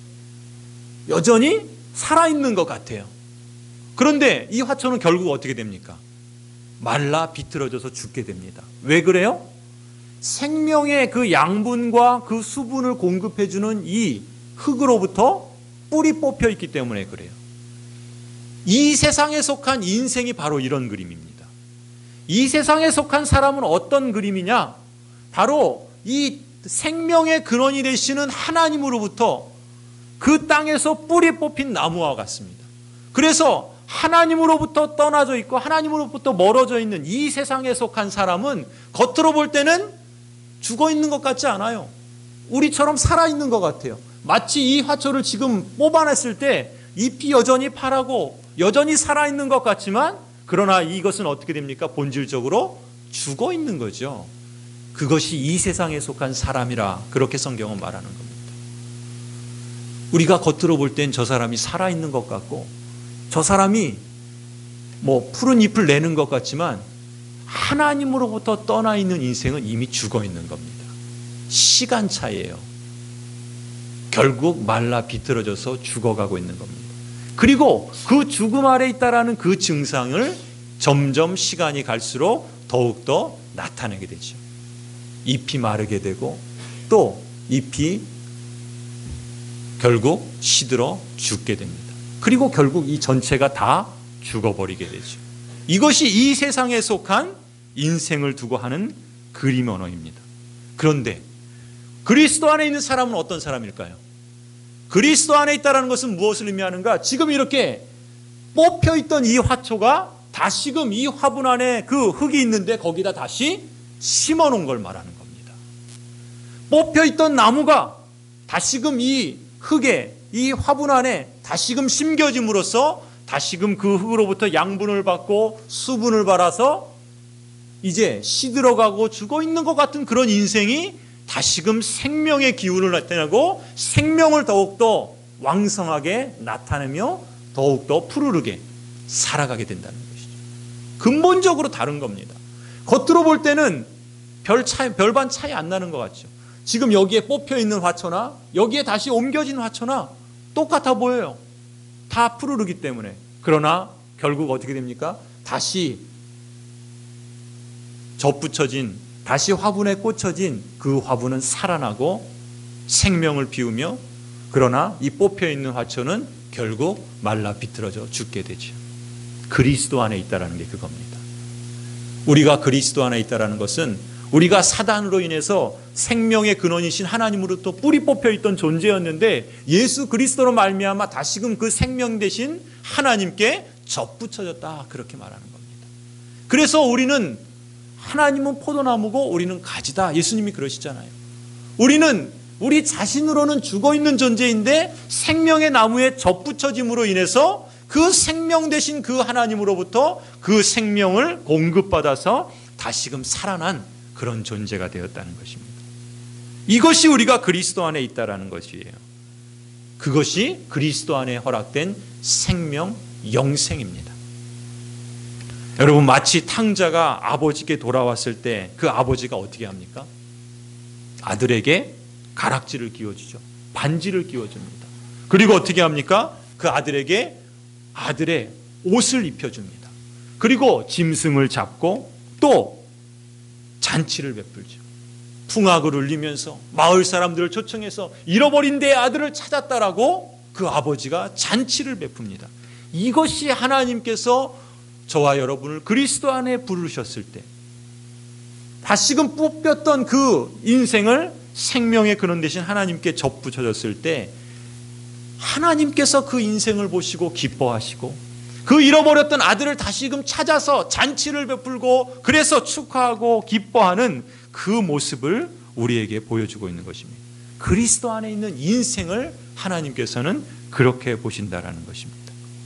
여전히 살아있는 것 같아요. 그런데 이 화초는 결국 어떻게 됩니까? 말라 비틀어져서 죽게 됩니다. 왜 그래요? 생명의 그 양분과 그 수분을 공급해주는 이 흙으로부터 뿔이 뽑혀 있기 때문에 그래요. 이 세상에 속한 인생이 바로 이런 그림입니다. 이 세상에 속한 사람은 어떤 그림이냐? 바로 이 생명의 근원이 되시는 하나님으로부터 그 땅에서 뿔이 뽑힌 나무와 같습니다. 그래서 하나님으로부터 떠나져 있고 하나님으로부터 멀어져 있는 이 세상에 속한 사람은 겉으로 볼 때는 죽어 있는 것 같지 않아요. 우리처럼 살아있는 것 같아요. 마치 이 화초를 지금 뽑아냈을 때 잎이 여전히 파랗고 여전히 살아있는 것 같지만, 그러나 이것은 어떻게 됩니까? 본질적으로 죽어 있는 거죠. 그것이 이 세상에 속한 사람이라 그렇게 성경은 말하는 겁니다. 우리가 겉으로 볼 땐 저 사람이 살아있는 것 같고 저 사람이 푸른 잎을 내는 것 같지만 하나님으로부터 떠나 있는 인생은 이미 죽어 있는 겁니다. 시간 차이예요. 결국 말라 비틀어져서 죽어가고 있는 겁니다. 그리고 그 죽음 아래 있다라는 그 증상을 점점 시간이 갈수록 더욱더 나타내게 되죠. 잎이 마르게 되고 또 잎이 결국 시들어 죽게 됩니다. 그리고 결국 이 전체가 다 죽어버리게 되죠. 이것이 이 세상에 속한 인생을 두고 하는 그림 언어입니다. 그런데 그리스도 안에 있는 사람은 어떤 사람일까요? 그리스도 안에 있다는 것은 무엇을 의미하는가? 지금 이렇게 뽑혀있던 이 화초가 다시금 이 화분 안에 그 흙이 있는데 거기다 다시 심어놓은 걸 말하는 겁니다. 뽑혀있던 나무가 다시금 이 흙에, 이 화분 안에 다시금 심겨짐으로써 다시금 그 흙으로부터 양분을 받고 수분을 받아서 이제 시들어가고 죽어 있는 것 같은 그런 인생이 다시금 생명의 기운을 나타내고 생명을 더욱더 왕성하게 나타내며 더욱더 푸르르게 살아가게 된다는 것이죠. 근본적으로 다른 겁니다. 겉으로 볼 때는 별반 차이 안 나는 것 같죠. 지금 여기에 뽑혀 있는 화초나 여기에 다시 옮겨진 화초나 똑같아 보여요. 다 푸르르기 때문에. 그러나 결국 어떻게 됩니까? 다시 접붙여진, 다시 화분에 꽂혀진 그 화분은 살아나고 생명을 비우며, 그러나 이 뽑혀 있는 화초는 결국 말라 비틀어져 죽게 되죠. 그리스도 안에 있다라는 게 그겁니다. 우리가 그리스도 안에 있다라는 것은 우리가 사단으로 인해서 생명의 근원이신 하나님으로부터 뿌리 뽑혀 있던 존재였는데 예수 그리스도로 말미암아 다시금 그 생명 대신 하나님께 접붙여졌다, 그렇게 말하는 겁니다. 그래서 우리는 하나님은 포도나무고 우리는 가지다, 예수님이 그러시잖아요. 우리는 우리 자신으로는 죽어있는 존재인데 생명의 나무에 접붙여짐으로 인해서 그 생명 대신 그 하나님으로부터 그 생명을 공급받아서 다시금 살아난 그런 존재가 되었다는 것입니다. 이것이 우리가 그리스도 안에 있다라는 것이에요. 그것이 그리스도 안에 허락된 생명, 영생입니다. 여러분, 마치 탕자가 아버지께 돌아왔을 때 그 아버지가 어떻게 합니까? 아들에게 가락지를 끼워주죠. 반지를 끼워줍니다. 그리고 어떻게 합니까? 그 아들에게 아들의 옷을 입혀줍니다. 그리고 짐승을 잡고 또 잔치를 베풀죠. 풍악을 울리면서 마을 사람들을 초청해서 잃어버린 내 아들을 찾았다라고 그 아버지가 잔치를 베풉니다. 이것이 하나님께서 저와 여러분을 그리스도 안에 부르셨을 때 다시금 뽑혔던 그 인생을 생명의 근원 되신 하나님께 접붙여졌을 때 하나님께서 그 인생을 보시고 기뻐하시고 그 잃어버렸던 아들을 다시금 찾아서 잔치를 베풀고 그래서 축하하고 기뻐하는 그 모습을 우리에게 보여주고 있는 것입니다. 그리스도 안에 있는 인생을 하나님께서는 그렇게 보신다라는 것입니다.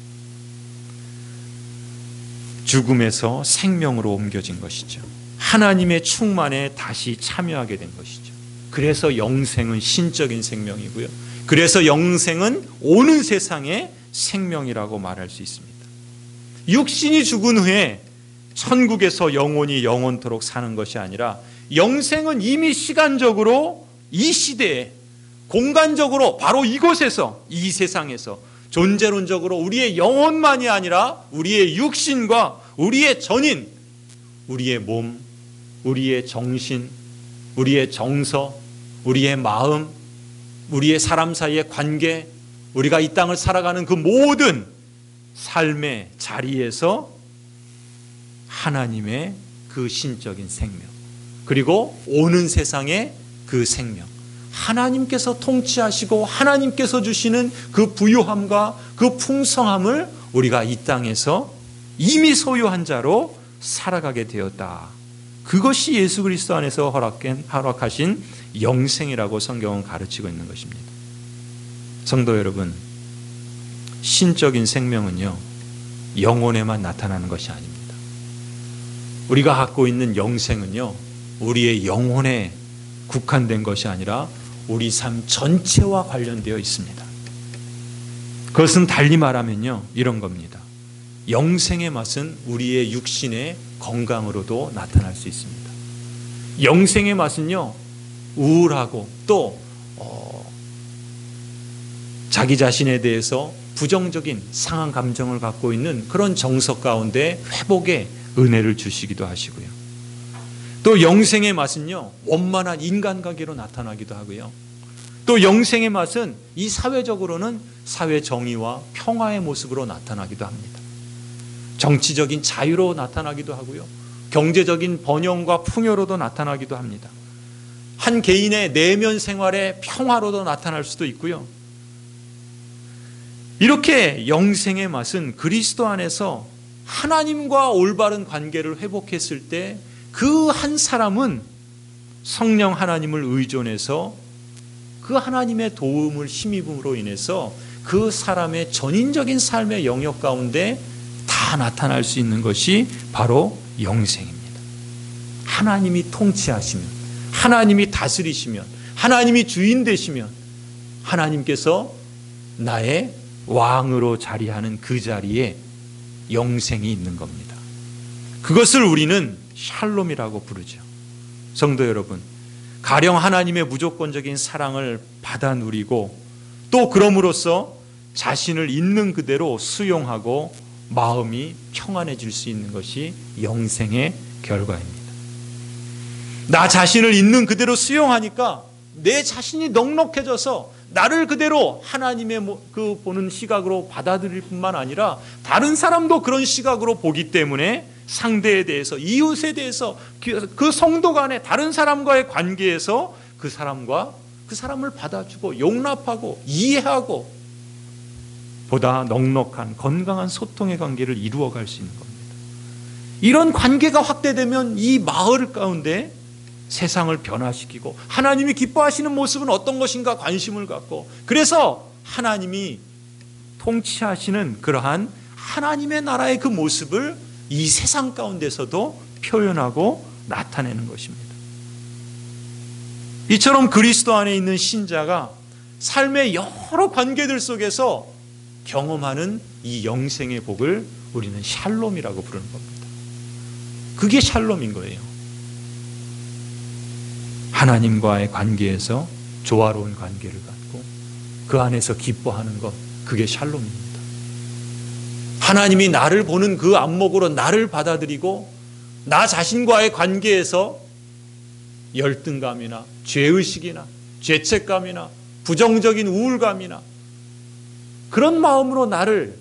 죽음에서 생명으로 옮겨진 것이죠. 하나님의 충만에 다시 참여하게 된 것이죠. 그래서 영생은 신적인 생명이고요. 그래서 영생은 오는 세상의 생명이라고 말할 수 있습니다. 육신이 죽은 후에 천국에서 영원히 영원토록 사는 것이 아니라 영생은 이미 시간적으로 이 시대에 공간적으로 바로 이곳에서, 이 세상에서 존재론적으로 우리의 영혼만이 아니라 우리의 육신과 우리의 전인, 우리의 몸, 우리의 정신, 우리의 정서, 우리의 마음, 우리의 사람 사이의 관계, 우리가 이 땅을 살아가는 그 모든 삶의 자리에서 하나님의 그 신적인 생명, 그리고 오는 세상의 그 생명, 하나님께서 통치하시고 하나님께서 주시는 그 부유함과 그 풍성함을 우리가 이 땅에서 이미 소유한 자로 살아가게 되었다. 그것이 예수 그리스도 안에서 허락하신 영생이라고 성경은 가르치고 있는 것입니다. 성도 여러분, 신적인 생명은요, 영혼에만 나타나는 것이 아닙니다. 우리가 갖고 있는 영생은요, 우리의 영혼에 국한된 것이 아니라 우리 삶 전체와 관련되어 있습니다. 그것은 달리 말하면요, 이런 겁니다. 영생의 맛은 우리의 육신의 건강으로도 나타날 수 있습니다. 영생의 맛은요, 우울하고 또 자기 자신에 대해서 부정적인 상한 감정을 갖고 있는 그런 정서 가운데 회복의 은혜를 주시기도 하시고요. 또 영생의 맛은요, 원만한 인간관계로 나타나기도 하고요. 또 영생의 맛은 이 사회적으로는 사회 정의와 평화의 모습으로 나타나기도 합니다. 정치적인 자유로 나타나기도 하고요. 경제적인 번영과 풍요로도 나타나기도 합니다. 한 개인의 내면 생활의 평화로도 나타날 수도 있고요. 이렇게 영생의 맛은 그리스도 안에서 하나님과 올바른 관계를 회복했을 때 그 한 사람은 성령 하나님을 의존해서 그 하나님의 도움을 힘입음으로 인해서 그 사람의 전인적인 삶의 영역 가운데 다 나타날 수 있는 것이 바로 영생입니다. 하나님이 통치하시면, 하나님이 다스리시면, 하나님이 주인 되시면 하나님께서 나의 왕으로 자리하는 그 자리에 영생이 있는 겁니다. 그것을 우리는 샬롬이라고 부르죠. 성도 여러분, 가령 하나님의 무조건적인 사랑을 받아 누리고 또 그럼으로써 자신을 있는 그대로 수용하고 마음이 평안해질 수 있는 것이 영생의 결과입니다. 나 자신을 있는 그대로 수용하니까 내 자신이 넉넉해져서 나를 그대로 하나님의 그 보는 시각으로 받아들일 뿐만 아니라 다른 사람도 그런 시각으로 보기 때문에 상대에 대해서, 이웃에 대해서, 그 성도 간의 다른 사람과의 관계에서 그 사람을 받아주고 용납하고 이해하고 보다 넉넉한 건강한 소통의 관계를 이루어갈 수 있는 겁니다. 이런 관계가 확대되면 이 마을 가운데 세상을 변화시키고 하나님이 기뻐하시는 모습은 어떤 것인가 관심을 갖고, 그래서 하나님이 통치하시는 그러한 하나님의 나라의 그 모습을 이 세상 가운데서도 표현하고 나타내는 것입니다. 이처럼 그리스도 안에 있는 신자가 삶의 여러 관계들 속에서 경험하는 이 영생의 복을 우리는 샬롬이라고 부르는 겁니다. 그게 샬롬인 거예요. 하나님과의 관계에서 조화로운 관계를 갖고 그 안에서 기뻐하는 것, 그게 샬롬입니다. 하나님이 나를 보는 그 안목으로 나를 받아들이고 나 자신과의 관계에서 열등감이나 죄의식이나 죄책감이나 부정적인 우울감이나 그런 마음으로 나를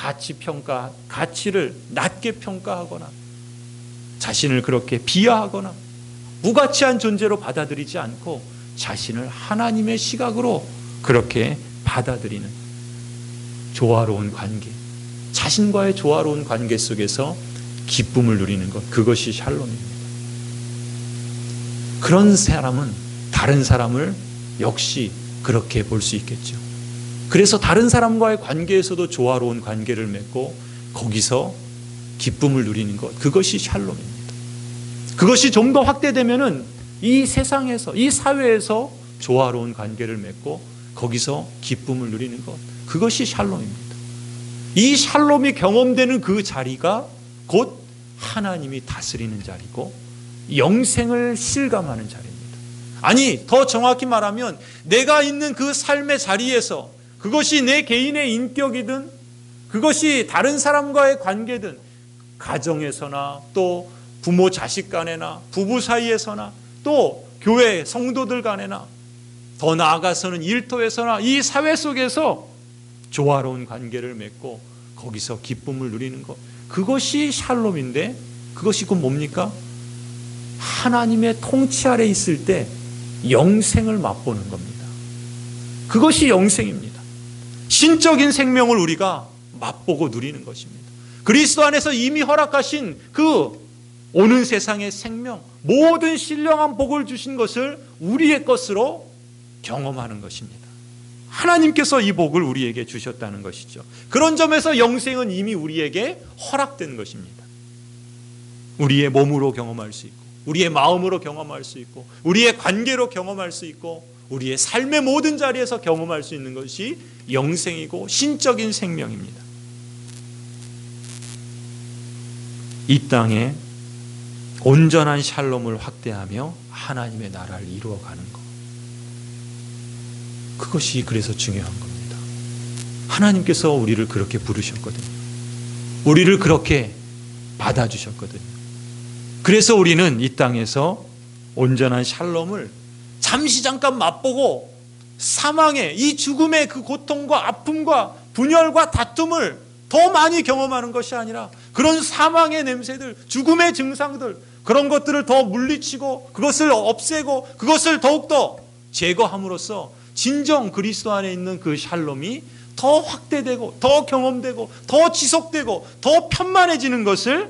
가치를 낮게 평가하거나 자신을 그렇게 비하하거나 무가치한 존재로 받아들이지 않고 자신을 하나님의 시각으로 그렇게 받아들이는 조화로운 관계, 자신과의 조화로운 관계 속에서 기쁨을 누리는 것, 그것이 샬롬입니다. 그런 사람은 다른 사람을 역시 그렇게 볼 수 있겠죠. 그래서 다른 사람과의 관계에서도 조화로운 관계를 맺고 거기서 기쁨을 누리는 것, 그것이 샬롬입니다. 그것이 좀 더 확대되면은 이 세상에서, 이 사회에서 조화로운 관계를 맺고 거기서 기쁨을 누리는 것, 그것이 샬롬입니다. 이 샬롬이 경험되는 그 자리가 곧 하나님이 다스리는 자리고 영생을 실감하는 자리입니다. 아니, 더 정확히 말하면 내가 있는 그 삶의 자리에서, 그것이 내 개인의 인격이든 그것이 다른 사람과의 관계든 가정에서나 또 부모 자식 간에나 부부 사이에서나 또 교회 성도들 간에나 더 나아가서는 일터에서나 이 사회 속에서 조화로운 관계를 맺고 거기서 기쁨을 누리는 것, 그것이 샬롬인데 그것이 곧 뭡니까? 하나님의 통치 아래 있을 때 영생을 맛보는 겁니다. 그것이 영생입니다. 신적인 생명을 우리가 맛보고 누리는 것입니다. 그리스도 안에서 이미 허락하신 그 오는 세상의 생명, 모든 신령한 복을 주신 것을 우리의 것으로 경험하는 것입니다. 하나님께서 이 복을 우리에게 주셨다는 것이죠. 그런 점에서 영생은 이미 우리에게 허락된 것입니다. 우리의 몸으로 경험할 수 있고, 우리의 마음으로 경험할 수 있고, 우리의 관계로 경험할 수 있고, 우리의 삶의 모든 자리에서 경험할 수 있는 것이 영생이고 신적인 생명입니다. 이 땅에 온전한 샬롬을 확대하며 하나님의 나라를 이루어가는 것, 그것이 그래서 중요한 겁니다. 하나님께서 우리를 그렇게 부르셨거든요. 우리를 그렇게 받아주셨거든요. 그래서 우리는 이 땅에서 온전한 샬롬을 잠시 잠깐 맛보고 사망의 이 죽음의 그 고통과 아픔과 분열과 다툼을 더 많이 경험하는 것이 아니라 그런 사망의 냄새들, 죽음의 증상들, 그런 것들을 더 물리치고 그것을 없애고 그것을 더욱더 제거함으로써 진정 그리스도 안에 있는 그 샬롬이 더 확대되고 더 경험되고 더 지속되고 더 편만해지는 것을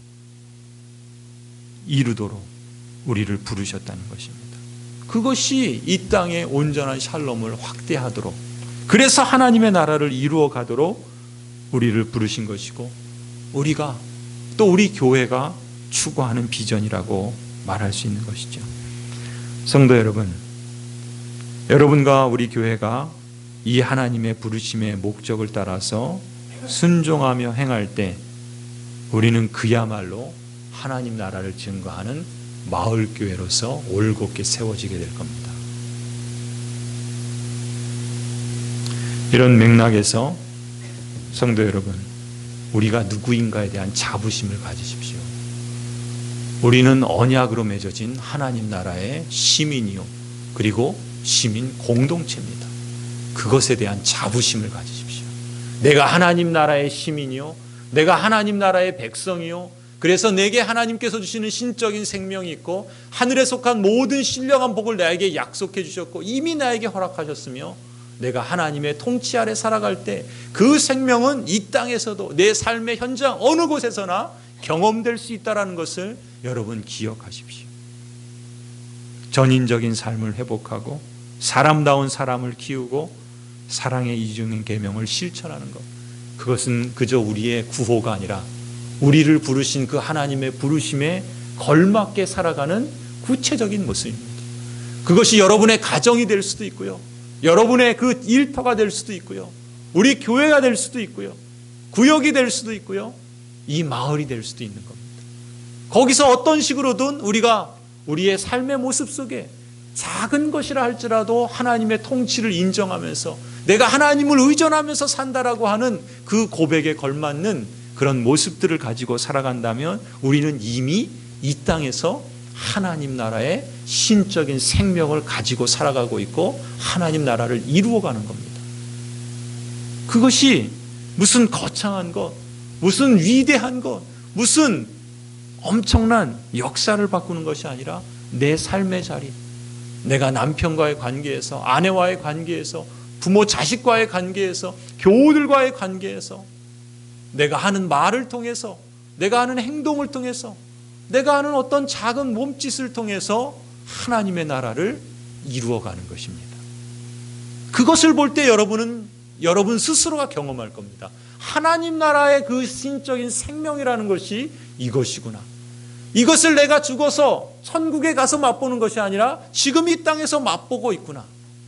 이루도록 우리를 부르셨다는 것입니다. 그것이 이 땅의 온전한 샬롬을 확대하도록, 그래서 하나님의 나라를 이루어 가도록 우리를 부르신 것이고, 우리가 또 우리 교회가 추구하는 비전이라고 말할 수 있는 것이죠. 성도 여러분, 여러분과 우리 교회가 이 하나님의 부르심의 목적을 따라서 순종하며 행할 때 우리는 그야말로 하나님 나라를 증거하는 마을교회로서 올곧게 세워지게 될 겁니다. 이런 맥락에서 성도 여러분, 우리가 누구인가에 대한 자부심을 가지십시오. 우리는 언약으로 맺어진 하나님 나라의 시민이요, 그리고 시민 공동체입니다. 그것에 대한 자부심을 가지십시오. 내가 하나님 나라의 시민이요, 내가 하나님 나라의 백성이요, 그래서 내게 하나님께서 주시는 신적인 생명이 있고 하늘에 속한 모든 신령한 복을 나에게 약속해 주셨고 이미 나에게 허락하셨으며, 내가 하나님의 통치 아래 살아갈 때 그 생명은 이 땅에서도 내 삶의 현장 어느 곳에서나 경험될 수 있다는 것을 여러분 기억하십시오. 전인적인 삶을 회복하고 사람다운 사람을 키우고 사랑의 이중인 계명을 실천하는 것, 그것은 그저 우리의 구호가 아니라 우리를 부르신 그 하나님의 부르심에 걸맞게 살아가는 구체적인 모습입니다. 그것이 여러분의 가정이 될 수도 있고요, 여러분의 그 일터가 될 수도 있고요, 우리 교회가 될 수도 있고요, 구역이 될 수도 있고요, 이 마을이 될 수도 있는 겁니다. 거기서 어떤 식으로든 우리가 우리의 삶의 모습 속에 작은 것이라 할지라도 하나님의 통치를 인정하면서 내가 하나님을 의존하면서 산다라고 하는 그 고백에 걸맞는 그런 모습들을 가지고 살아간다면 우리는 이미 이 땅에서 하나님 나라의 신적인 생명을 가지고 살아가고 있고 하나님 나라를 이루어가는 겁니다. 그것이 무슨 거창한 것, 무슨 위대한 것, 무슨 엄청난 역사를 바꾸는 것이 아니라 내 삶의 자리, 내가 남편과의 관계에서, 아내와의 관계에서, 부모 자식과의 관계에서, 교우들과의 관계에서, 내가 하는 말을 통해서, 내가 하는 행동을 통해서, 내가 하는 어떤 작은 몸짓을 통해서 하나님의 나라를 이루어가는 것입니다. 그것을 볼 때 여러분 스스로가 경험할 겁니다. 하나님 나라의 그 신적인 생명이라는 것이 이것이구나. 이것을 내가 죽어서 천국에 가서 맛보는 것이 아니라 지금 이 땅에서 맛보고 있구나.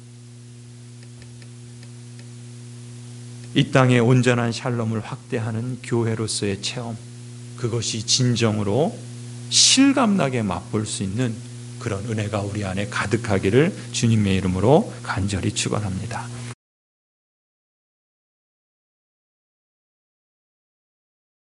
이 땅의 온전한 샬롬을 확대하는 교회로서의 체험, 그것이 진정으로 실감나게 맛볼 수 있는 그런 은혜가 우리 안에 가득하기를 주님의 이름으로 간절히 축원합니다.